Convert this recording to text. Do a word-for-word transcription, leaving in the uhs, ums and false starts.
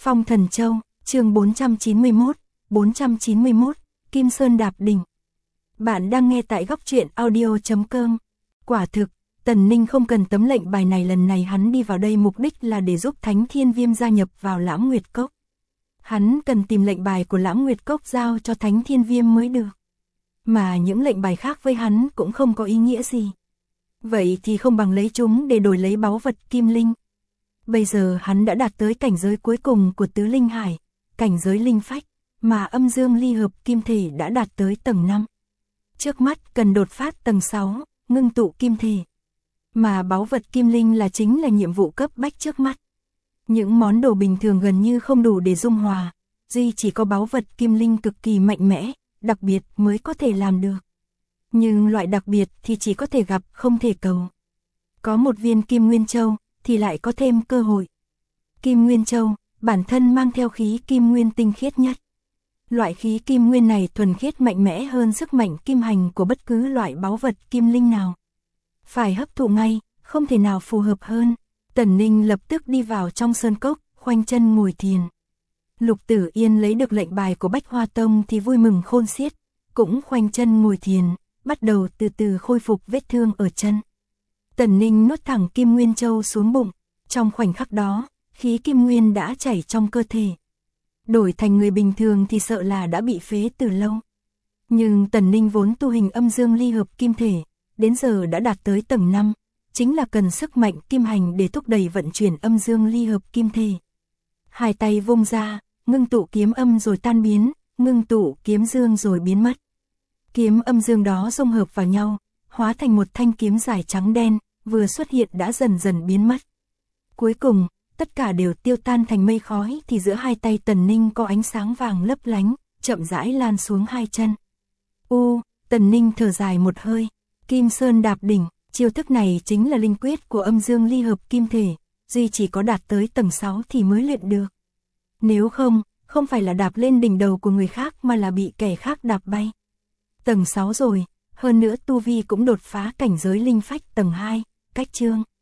Phong Thần Châu, chương bốn trăm chín mươi mốt, bốn trăm chín mươi mốt, Kim Sơn đạp đỉnh. Bạn đang nghe tại góc truyện audio chấm com. Quả thực, Tần Ninh không cần tấm lệnh bài này, lần này hắn đi vào đây mục đích là để giúp Thánh Thiên Viêm gia nhập vào Lãm Nguyệt Cốc. Hắn cần tìm lệnh bài của Lãm Nguyệt Cốc giao cho Thánh Thiên Viêm mới được. Mà những lệnh bài khác với hắn cũng không có ý nghĩa gì. Vậy thì không bằng lấy chúng để đổi lấy báu vật Kim Linh. Bây giờ hắn đã đạt tới cảnh giới cuối cùng của Tứ Linh Hải, cảnh giới linh phách, mà âm dương ly hợp kim thể đã đạt tới tầng năm. Trước mắt cần đột phát tầng sáu, ngưng tụ kim thể. Mà báu vật Kim Linh là chính là nhiệm vụ cấp bách trước mắt. Những món đồ bình thường gần như không đủ để dung hòa, duy chỉ có báu vật Kim Linh cực kỳ mạnh mẽ, đặc biệt mới có thể làm được. Nhưng loại đặc biệt thì chỉ có thể gặp, không thể cầu. Có một viên Kim Nguyên Châu thì lại có thêm cơ hội. Kim Nguyên Châu, bản thân mang theo khí Kim Nguyên tinh khiết nhất. Loại khí Kim Nguyên này thuần khiết mạnh mẽ hơn sức mạnh kim hành của bất cứ loại báu vật Kim Linh nào. Phải hấp thụ ngay, không thể nào phù hợp hơn. Tần Ninh lập tức đi vào trong sơn cốc, khoanh chân ngồi thiền. Lục Tử Yên lấy được lệnh bài của Bách Hoa Tông thì vui mừng khôn xiết, cũng khoanh chân ngồi thiền, bắt đầu từ từ khôi phục vết thương ở chân. Tần Ninh nuốt thẳng Kim Nguyên Châu xuống bụng, trong khoảnh khắc đó, khí Kim Nguyên đã chảy trong cơ thể. Đổi thành người bình thường thì sợ là đã bị phế từ lâu. Nhưng Tần Ninh vốn tu hình âm dương ly hợp kim thể, đến giờ đã đạt tới tầng năm, chính là cần sức mạnh kim hành để thúc đẩy vận chuyển âm dương ly hợp kim thể. Hai tay vung ra, ngưng tụ kiếm âm rồi tan biến, ngưng tụ kiếm dương rồi biến mất. Kiếm âm dương đó dung hợp vào nhau, hóa thành một thanh kiếm dài trắng đen, vừa xuất hiện đã dần dần biến mất. Cuối cùng, tất cả đều tiêu tan thành mây khói thì giữa hai tay Tần Ninh có ánh sáng vàng lấp lánh, chậm rãi lan xuống hai chân. U, Tần Ninh thở dài một hơi, Kim Sơn đạp đỉnh, chiêu thức này chính là linh quyết của âm dương ly hợp kim thể, duy chỉ có đạt tới tầng sáu thì mới luyện được. Nếu không, không phải là đạp lên đỉnh đầu của người khác mà là bị kẻ khác đạp bay. Tầng sáu rồi, hơn nữa tu vi cũng đột phá cảnh giới linh phách tầng hai, cách chương.